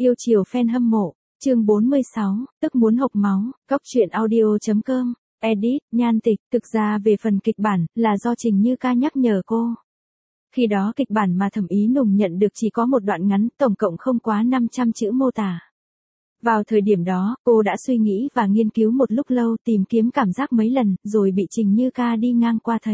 Yêu chiều fan hâm mộ, chương 46, tức muốn hộc máu, Cóc truyện audio.com, edit, Nhan Tịch, thực ra về phần kịch bản, là do Trình Như Ca nhắc nhở cô. Khi đó kịch bản mà Thẩm Ý Nùng nhận được chỉ có một đoạn ngắn, tổng cộng không quá 500 chữ mô tả. Vào thời điểm đó, cô đã suy nghĩ và nghiên cứu một lúc lâu, tìm kiếm cảm giác mấy lần, rồi bị Trình Như Ca đi ngang qua thấy.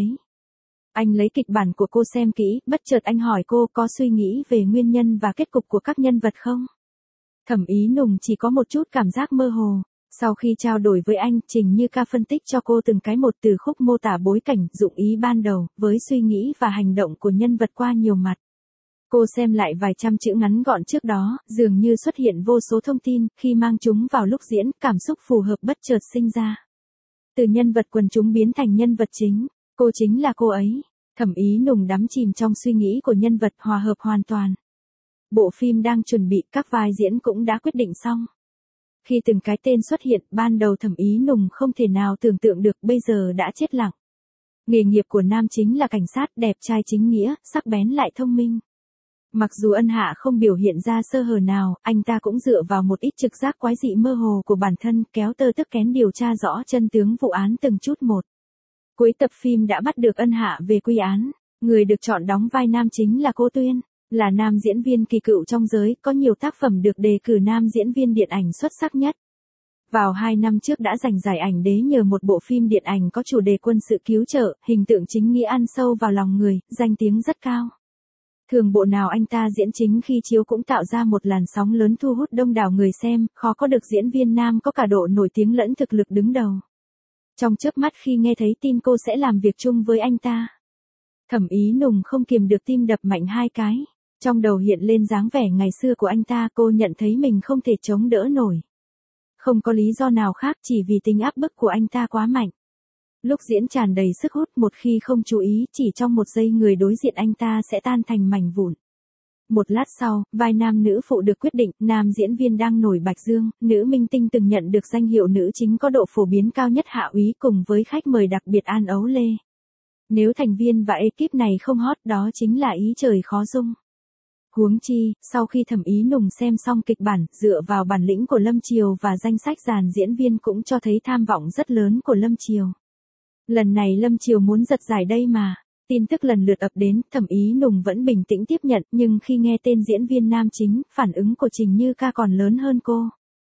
Anh lấy kịch bản của cô xem kỹ, bất chợt anh hỏi cô có suy nghĩ về nguyên nhân và kết cục của các nhân vật không? Thẩm Ý Nùng chỉ có một chút cảm giác mơ hồ. Sau khi trao đổi với anh, Trình Như Ca phân tích cho cô từng cái một từ khúc mô tả bối cảnh, dụng ý ban đầu, với suy nghĩ và hành động của nhân vật qua nhiều mặt. Cô xem lại vài trăm chữ ngắn gọn trước đó, dường như xuất hiện vô số thông tin, khi mang chúng vào lúc diễn, cảm xúc phù hợp bất chợt sinh ra. Từ nhân vật quần chúng biến thành nhân vật chính, cô chính là cô ấy. Thẩm Ý Nùng đắm chìm trong suy nghĩ của nhân vật, hòa hợp hoàn toàn. Bộ phim đang chuẩn bị, các vai diễn cũng đã quyết định xong. Khi từng cái tên xuất hiện, ban đầu Thẩm Ý Nùng không thể nào tưởng tượng được, bây giờ đã chết lặng. Nghề nghiệp của nam chính là cảnh sát, đẹp trai chính nghĩa, sắc bén lại thông minh. Mặc dù Ân Hạ không biểu hiện ra sơ hở nào, anh ta cũng dựa vào một ít trực giác quái dị mơ hồ của bản thân, kéo tơ tấc kén điều tra rõ chân tướng vụ án từng chút một. Cuối tập phim đã bắt được Ân Hạ về quy án. Người được chọn đóng vai nam chính là Cố Tuyên, là nam diễn viên kỳ cựu trong giới, có nhiều tác phẩm được đề cử nam diễn viên điện ảnh xuất sắc nhất. Vào 2 năm trước đã giành giải ảnh đế nhờ một bộ phim điện ảnh có chủ đề quân sự cứu trợ, hình tượng chính nghĩa ăn sâu vào lòng người, danh tiếng rất cao. Thường bộ nào anh ta diễn chính khi chiếu cũng tạo ra một làn sóng lớn thu hút đông đảo người xem, khó có được diễn viên nam có cả độ nổi tiếng lẫn thực lực đứng đầu. Trong chớp mắt khi nghe thấy tin cô sẽ làm việc chung với anh ta, Thẩm Ý Nùng không kiềm được tim đập mạnh 2 cái. Trong đầu hiện lên dáng vẻ ngày xưa của anh ta, cô nhận thấy mình không thể chống đỡ nổi. Không có lý do nào khác, chỉ vì tính áp bức của anh ta quá mạnh. Lúc diễn tràn đầy sức hút, một khi không chú ý, chỉ trong một giây người đối diện anh ta sẽ tan thành mảnh vụn. Một lát sau, vai nam nữ phụ được quyết định, nam diễn viên đang nổi bạch dương, nữ minh tinh từng nhận được danh hiệu nữ chính có độ phổ biến cao nhất Hạ Úy cùng với khách mời đặc biệt An Ấu Lê. Nếu thành viên và ekip này không hot, đó chính là ý trời khó dung. Huống chi, sau khi Thẩm Ý Nùng xem xong kịch bản, dựa vào bản lĩnh của Lâm Triều và danh sách dàn diễn viên cũng cho thấy tham vọng rất lớn của Lâm Triều. Lần này Lâm Triều muốn giật giải đây mà. Tin tức lần lượt ập đến, Thẩm Ý Nùng vẫn bình tĩnh tiếp nhận, nhưng khi nghe tên diễn viên nam chính, phản ứng của Trình Như Ca còn lớn hơn cô.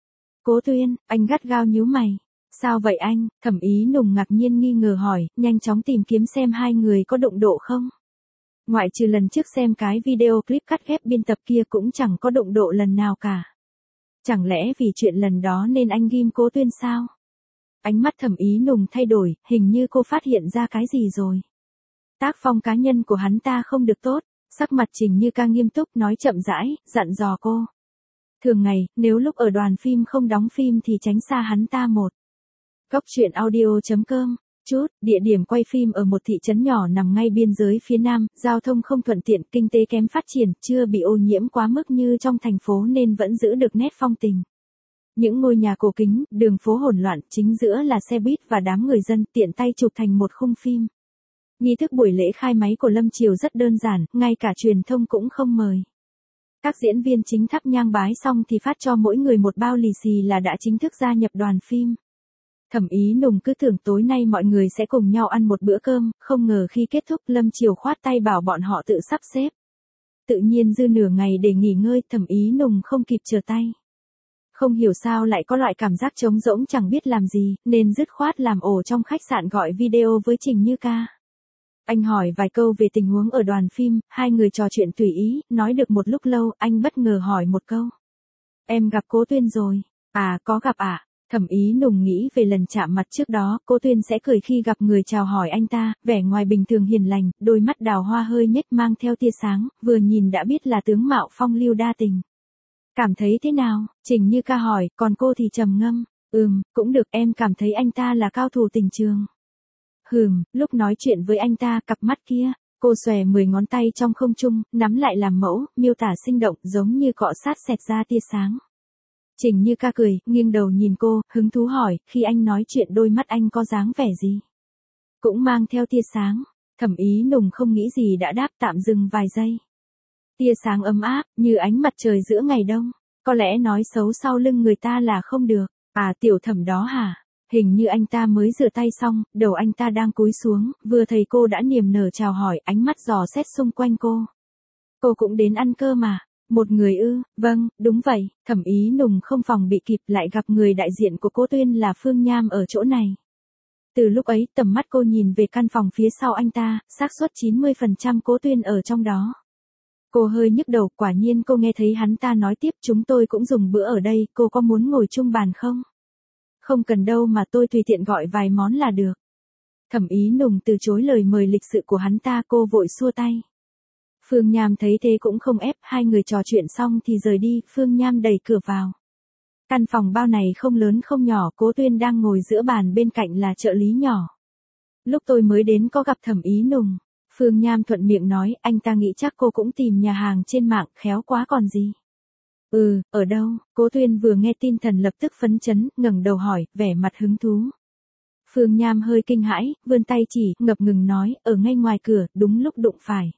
Cố Tuyên, anh gắt gao nhíu mày. Sao vậy anh? Thẩm Ý Nùng ngạc nhiên nghi ngờ hỏi, nhanh chóng tìm kiếm xem hai người có đụng độ không. Ngoại trừ lần trước xem cái video clip cắt ghép biên tập kia cũng chẳng có đụng độ lần nào cả. Chẳng lẽ vì chuyện lần đó nên anh ghim Cố Tuyên sao? Ánh mắt Thẩm Ý Nùng thay đổi, hình như cô phát hiện ra cái gì rồi. Tác phong cá nhân của hắn ta không được tốt, sắc mặt Trình Như Ca nghiêm túc nói chậm rãi, dặn dò cô. Thường ngày, nếu lúc ở đoàn phim không đóng phim thì tránh xa hắn ta một. Cóc truyện audio.com. Địa điểm quay phim ở một thị trấn nhỏ nằm ngay biên giới phía Nam, giao thông không thuận tiện, kinh tế kém phát triển, chưa bị ô nhiễm quá mức như trong thành phố nên vẫn giữ được nét phong tình. Những ngôi nhà cổ kính, đường phố hỗn loạn, chính giữa là xe buýt và đám người dân, tiện tay chụp thành một khung phim. Nghi thức buổi lễ khai máy của Lâm Triều rất đơn giản, ngay cả truyền thông cũng không mời. Các diễn viên chính thắp nhang bái xong thì phát cho mỗi người một bao lì xì là đã chính thức gia nhập đoàn phim. Thẩm Ý Nùng cứ tưởng tối nay mọi người sẽ cùng nhau ăn một bữa cơm, không ngờ khi kết thúc Lâm Triều khoát tay bảo bọn họ tự sắp xếp. Tự nhiên dư nửa ngày để nghỉ ngơi, Thẩm Ý Nùng không kịp trở tay. Không hiểu sao lại có loại cảm giác trống rỗng chẳng biết làm gì, nên dứt khoát làm ổ trong khách sạn gọi video với Trình Như Ca. Anh hỏi vài câu về tình huống ở đoàn phim, hai người trò chuyện tùy ý, nói được một lúc lâu, anh bất ngờ hỏi một câu. Em gặp Cố Tuyên rồi. À, có gặp ạ. Thẩm Ý Nùng nghĩ về lần chạm mặt trước đó, Cố Tuyên sẽ cười khi gặp người chào hỏi anh ta, vẻ ngoài bình thường hiền lành, đôi mắt đào hoa hơi nhếch mang theo tia sáng, vừa nhìn đã biết là tướng mạo phong lưu đa tình. Cảm thấy thế nào? Trình Như Ca hỏi, còn cô thì trầm ngâm. Cũng được, em cảm thấy anh ta là cao thủ tình trường. Lúc nói chuyện với anh ta, cặp mắt kia, cô xòe 10 ngón tay trong không trung, nắm lại làm mẫu, miêu tả sinh động, giống như cọ sát xẹt ra tia sáng. Trình Như Ca cười, nghiêng đầu nhìn cô, hứng thú hỏi, khi anh nói chuyện đôi mắt anh có dáng vẻ gì? Cũng mang theo tia sáng. Thẩm Ý Nùng không nghĩ gì đã đáp, tạm dừng vài giây. Tia sáng ấm áp, như ánh mặt trời giữa ngày đông. Có lẽ nói xấu sau lưng người ta là không được. À, Tiểu Thẩm đó hả? Hình như anh ta mới rửa tay xong, đầu anh ta đang cúi xuống, vừa thấy cô đã niềm nở chào hỏi, ánh mắt dò xét xung quanh cô. Cô cũng đến ăn cơm mà. Một người ư? Vâng, đúng vậy. Thẩm Ý Nùng không phòng bị kịp lại gặp người đại diện của cô Tuyên là Phương Nham ở chỗ này. Từ lúc ấy, tầm mắt cô nhìn về căn phòng phía sau anh ta, xác suất 90% Cố Tuyên ở trong đó. Cô hơi nhức đầu, quả nhiên cô nghe thấy hắn ta nói tiếp, chúng tôi cũng dùng bữa ở đây, cô có muốn ngồi chung bàn không? Không cần đâu mà tôi tùy tiện gọi vài món là được. Thẩm Ý Nùng từ chối lời mời lịch sự của hắn ta, cô vội xua tay. Phương Nham thấy thế cũng không ép, hai người trò chuyện xong thì rời đi, Phương Nham đẩy cửa vào. Căn phòng bao này không lớn không nhỏ, Cố Tuyên đang ngồi giữa bàn, bên cạnh là trợ lý nhỏ. Lúc tôi mới đến có gặp Thẩm Ý Nùng. Phương Nham thuận miệng nói, anh ta nghĩ chắc cô cũng tìm nhà hàng trên mạng, khéo quá còn gì. Ừ, ở đâu? Cố Tuyên vừa nghe tin thần lập tức phấn chấn, ngẩng đầu hỏi, vẻ mặt hứng thú. Phương Nham hơi kinh hãi, vươn tay chỉ, ngập ngừng nói, ở ngay ngoài cửa, đúng lúc đụng phải.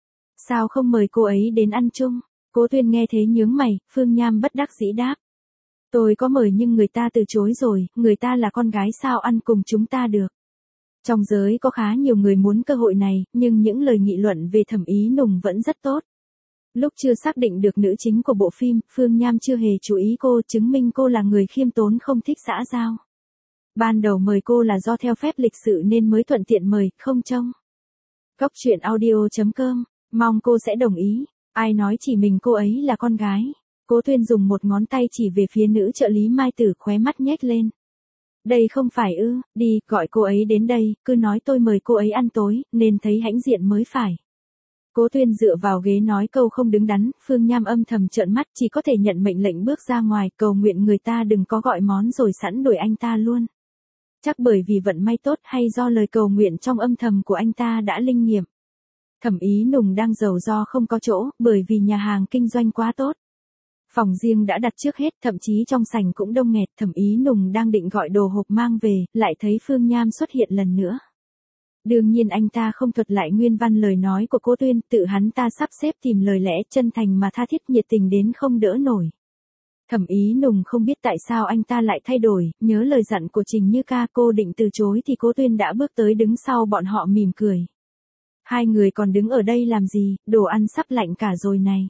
Sao không mời cô ấy đến ăn chung? Cố Tuyên nghe thế nhướng mày, Phương Nham bất đắc dĩ đáp. Tôi có mời nhưng người ta từ chối rồi, người ta là con gái sao ăn cùng chúng ta được. Trong giới có khá nhiều người muốn cơ hội này, nhưng những lời nghị luận về Thẩm Ý Nùng vẫn rất tốt. Lúc chưa xác định được nữ chính của bộ phim, Phương Nham chưa hề chú ý cô, chứng minh cô là người khiêm tốn không thích xã giao. Ban đầu mời cô là do theo phép lịch sự nên mới thuận tiện mời, không trông. Cóc truyện audio.com, mong cô sẽ đồng ý. Ai nói chỉ mình cô ấy là con gái. Cố Tuyên dùng một ngón tay chỉ về phía nữ trợ lý Mai Tử, khóe mắt nhếch lên. Đây không phải ư, đi, gọi cô ấy đến đây, cứ nói tôi mời cô ấy ăn tối, nên thấy hãnh diện mới phải. Cố Tuyên dựa vào ghế nói câu không đứng đắn, Phương Nham âm thầm trợn mắt, chỉ có thể nhận mệnh lệnh bước ra ngoài, cầu nguyện người ta đừng có gọi món rồi sẵn đuổi anh ta luôn. Chắc bởi vì vận may tốt hay do lời cầu nguyện trong âm thầm của anh ta đã linh nghiệm. Thẩm Ý Nùng đang giàu do không có chỗ, bởi vì nhà hàng kinh doanh quá tốt. Phòng riêng đã đặt trước hết, thậm chí trong sảnh cũng đông nghẹt. Thẩm Ý Nùng đang định gọi đồ hộp mang về, lại thấy Phương Nham xuất hiện lần nữa. Đương nhiên anh ta không thuật lại nguyên văn lời nói của Cố Tuyên, tự hắn ta sắp xếp tìm lời lẽ chân thành mà tha thiết, nhiệt tình đến không đỡ nổi. Thẩm Ý Nùng không biết tại sao anh ta lại thay đổi, nhớ lời dặn của Trình Như Ca, cô định từ chối thì Cố Tuyên đã bước tới đứng sau bọn họ mỉm cười. Hai người còn đứng ở đây làm gì, đồ ăn sắp lạnh cả rồi này.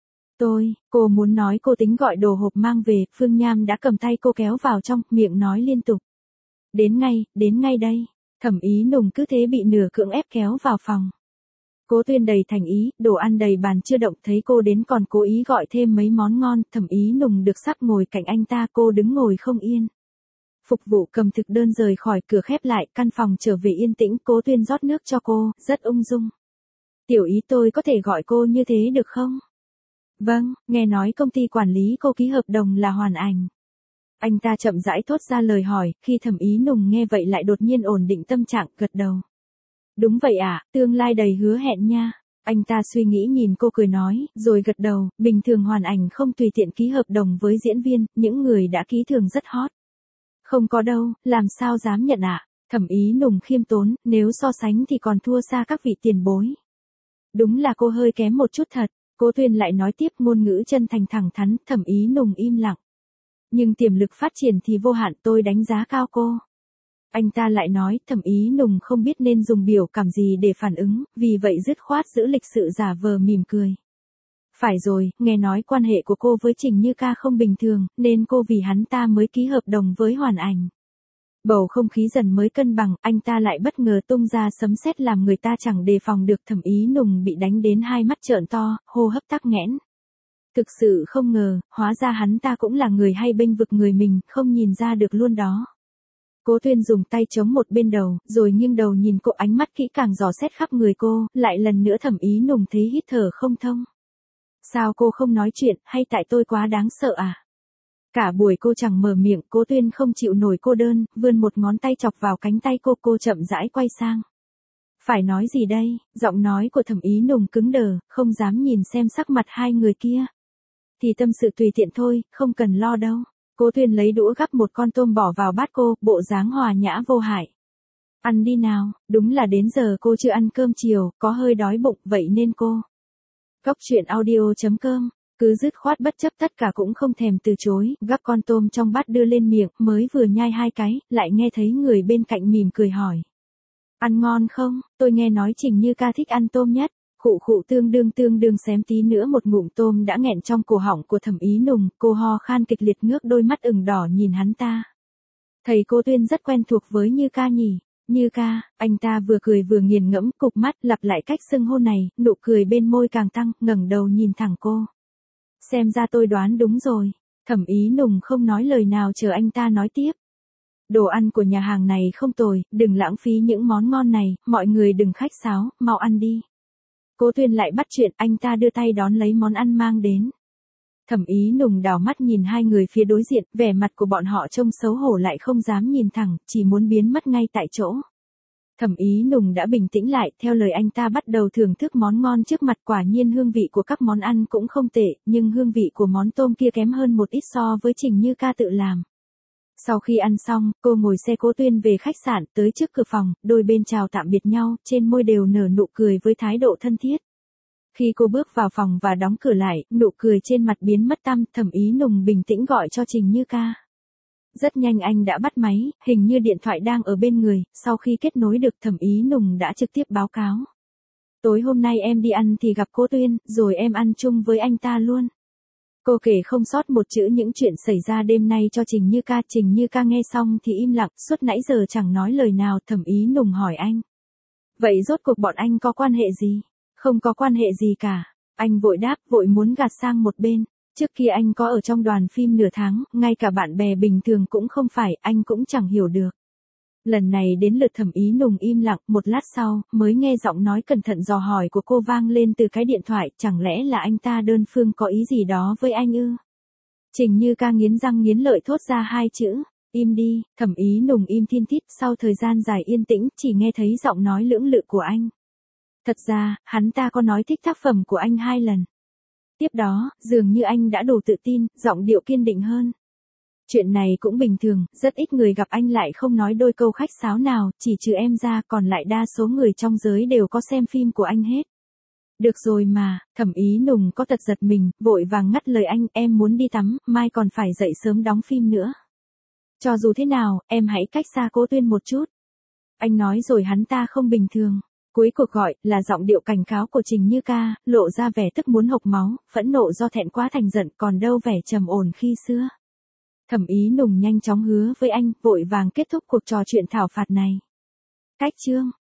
Cô muốn nói cô tính gọi đồ hộp mang về, Phương Nham đã cầm tay cô kéo vào trong, miệng nói liên tục. Đến ngay đây. Thẩm Ý Nùng cứ thế bị nửa cưỡng ép kéo vào phòng. Cố Tuyên đầy thành ý, đồ ăn đầy bàn chưa động, thấy cô đến còn cố ý gọi thêm mấy món ngon. Thẩm Ý Nùng được sắp ngồi cạnh anh ta, cô đứng ngồi không yên. Phục vụ cầm thực đơn rời khỏi, cửa khép lại, căn phòng trở về yên tĩnh. Cố Tuyên rót nước cho cô, rất ung dung. Tiểu Ý, tôi có thể gọi cô như thế được không? Vâng, nghe nói công ty quản lý cô ký hợp đồng là Hoàn Ảnh. Anh ta chậm rãi thốt ra lời hỏi, khi Thẩm Ý Nùng nghe vậy lại đột nhiên ổn định tâm trạng, gật đầu. Đúng vậy ạ, tương lai đầy hứa hẹn nha. Anh ta suy nghĩ nhìn cô cười nói, rồi gật đầu, bình thường Hoàn Ảnh không tùy tiện ký hợp đồng với diễn viên, những người đã ký thường rất hot. Không có đâu, làm sao dám nhận ạ. Thẩm Ý Nùng khiêm tốn, nếu so sánh thì còn thua xa các vị tiền bối. Đúng là cô hơi kém một chút thật. Cố Tuyên lại nói tiếp, ngôn ngữ chân thành thẳng thắn. Thẩm Ý Nùng im lặng. Nhưng tiềm lực phát triển thì vô hạn, tôi đánh giá cao cô. Anh ta lại nói, Thẩm Ý Nùng không biết nên dùng biểu cảm gì để phản ứng, vì vậy dứt khoát giữ lịch sự giả vờ mỉm cười. Phải rồi, nghe nói quan hệ của cô với Trình Như Ca không bình thường, nên cô vì hắn ta mới ký hợp đồng với Hoàn Ảnh. Bầu không khí dần mới cân bằng, anh ta lại bất ngờ tung ra sấm sét làm người ta chẳng đề phòng được. Thẩm Ý Nùng bị đánh đến hai mắt trợn to, hô hấp tắc nghẽn. Thực sự không ngờ, hóa ra hắn ta cũng là người hay bênh vực người mình, không nhìn ra được luôn đó. Cố Tuyên dùng tay chống một bên đầu, rồi nghiêng đầu nhìn cô, ánh mắt kỹ càng dò xét khắp người cô, lại lần nữa Thẩm Ý Nùng thấy hít thở không thông. Sao cô không nói chuyện, hay tại tôi quá đáng sợ à? Cả buổi cô chẳng mở miệng, Cố Tuyên không chịu nổi cô đơn, vươn một ngón tay chọc vào cánh tay cô chậm rãi quay sang. Phải nói gì đây? Giọng nói của Thẩm Ý Nùng cứng đờ, không dám nhìn xem sắc mặt hai người kia. Thì tâm sự tùy tiện thôi, không cần lo đâu. Cố Tuyên lấy đũa gắp một con tôm bỏ vào bát cô, bộ dáng hòa nhã vô hại. Ăn đi nào, đúng là đến giờ cô chưa ăn cơm chiều, có hơi đói bụng, vậy nên cô. Cóc truyện audio.com Cứ dứt khoát bất chấp tất cả cũng không thèm từ chối, gắp con tôm trong bát đưa lên miệng, mới vừa nhai 2 cái, lại nghe thấy người bên cạnh mỉm cười hỏi. Ăn ngon không, tôi nghe nói Trình Như ca thích ăn tôm nhất. Khụ khụ tương đương xém tí nữa một ngụm tôm đã nghẹn trong cổ họng của Thẩm Ý Nùng, cô ho khan kịch liệt ngước đôi mắt ửng đỏ nhìn hắn ta. Thầy cô Tuyên rất quen thuộc với Như ca nhỉ. Như ca, anh ta vừa cười vừa nghiền ngẫm cục mắt lặp lại cách xưng hô này, nụ cười bên môi càng tăng, ngẩng đầu nhìn thẳng cô. Xem ra tôi đoán đúng rồi. Thẩm Ý Nùng không nói lời nào chờ anh ta nói tiếp. Đồ ăn của nhà hàng này không tồi, đừng lãng phí những món ngon này, mọi người đừng khách sáo, mau ăn đi. Cố Tuyên lại bắt chuyện, anh ta đưa tay đón lấy món ăn mang đến. Thẩm Ý Nùng đảo mắt nhìn hai người phía đối diện, vẻ mặt của bọn họ trông xấu hổ lại không dám nhìn thẳng, chỉ muốn biến mất ngay tại chỗ. Thẩm Ý Nùng đã bình tĩnh lại, theo lời anh ta bắt đầu thưởng thức món ngon trước mặt, quả nhiên hương vị của các món ăn cũng không tệ, nhưng hương vị của món tôm kia kém hơn một ít so với Trình Như ca tự làm. Sau khi ăn xong, cô ngồi xe Cố Tuyên về khách sạn, tới trước cửa phòng, đôi bên chào tạm biệt nhau, trên môi đều nở nụ cười với thái độ thân thiết. Khi cô bước vào phòng và đóng cửa lại, nụ cười trên mặt biến mất tăm, Thẩm Ý Nùng bình tĩnh gọi cho Trình Như ca. Rất nhanh anh đã bắt máy, hình như điện thoại đang ở bên người, sau khi kết nối được Thẩm Ý Nùng đã trực tiếp báo cáo. Tối hôm nay em đi ăn thì gặp Cố Tuyên, rồi em ăn chung với anh ta luôn. Cô kể không sót một chữ những chuyện xảy ra đêm nay cho Trình Như ca nghe xong thì im lặng, suốt nãy giờ chẳng nói lời nào. Thẩm Ý Nùng hỏi anh. Vậy rốt cuộc bọn anh có quan hệ gì? Không có quan hệ gì cả. Anh vội đáp, vội muốn gạt sang một bên. Trước kia anh có ở trong đoàn phim nửa tháng, ngay cả bạn bè bình thường cũng không phải, anh cũng chẳng hiểu được. Lần này đến lượt Thẩm Ý Nùng im lặng, một lát sau, mới nghe giọng nói cẩn thận dò hỏi của cô vang lên từ cái điện thoại, chẳng lẽ là anh ta đơn phương có ý gì đó với anh ư? Trình Như ca nghiến răng nghiến lợi thốt ra 2 chữ, im đi. Thẩm Ý Nùng im thiên thít, sau thời gian dài yên tĩnh, chỉ nghe thấy giọng nói lưỡng lự của anh. Thật ra, hắn ta có nói thích tác phẩm của anh 2 lần. Tiếp đó, dường như anh đã đủ tự tin, giọng điệu kiên định hơn. Chuyện này cũng bình thường, rất ít người gặp anh lại không nói đôi câu khách sáo nào, chỉ trừ em ra, còn lại đa số người trong giới đều có xem phim của anh hết. Được rồi mà. Thẩm Ý Nùng có tật giật mình, vội vàng ngắt lời anh, em muốn đi tắm, mai còn phải dậy sớm đóng phim nữa. Cho dù thế nào, em hãy cách xa Cố Tuyên một chút. Anh nói rồi hắn ta không bình thường. Cuối cuộc gọi, là giọng điệu cảnh cáo của Trình Như ca, lộ ra vẻ tức muốn hộc máu, phẫn nộ do thẹn quá thành giận, còn đâu vẻ trầm ổn khi xưa. Thẩm Ý Nùng nhanh chóng hứa với anh, vội vàng kết thúc cuộc trò chuyện thảo phạt này. Cách chương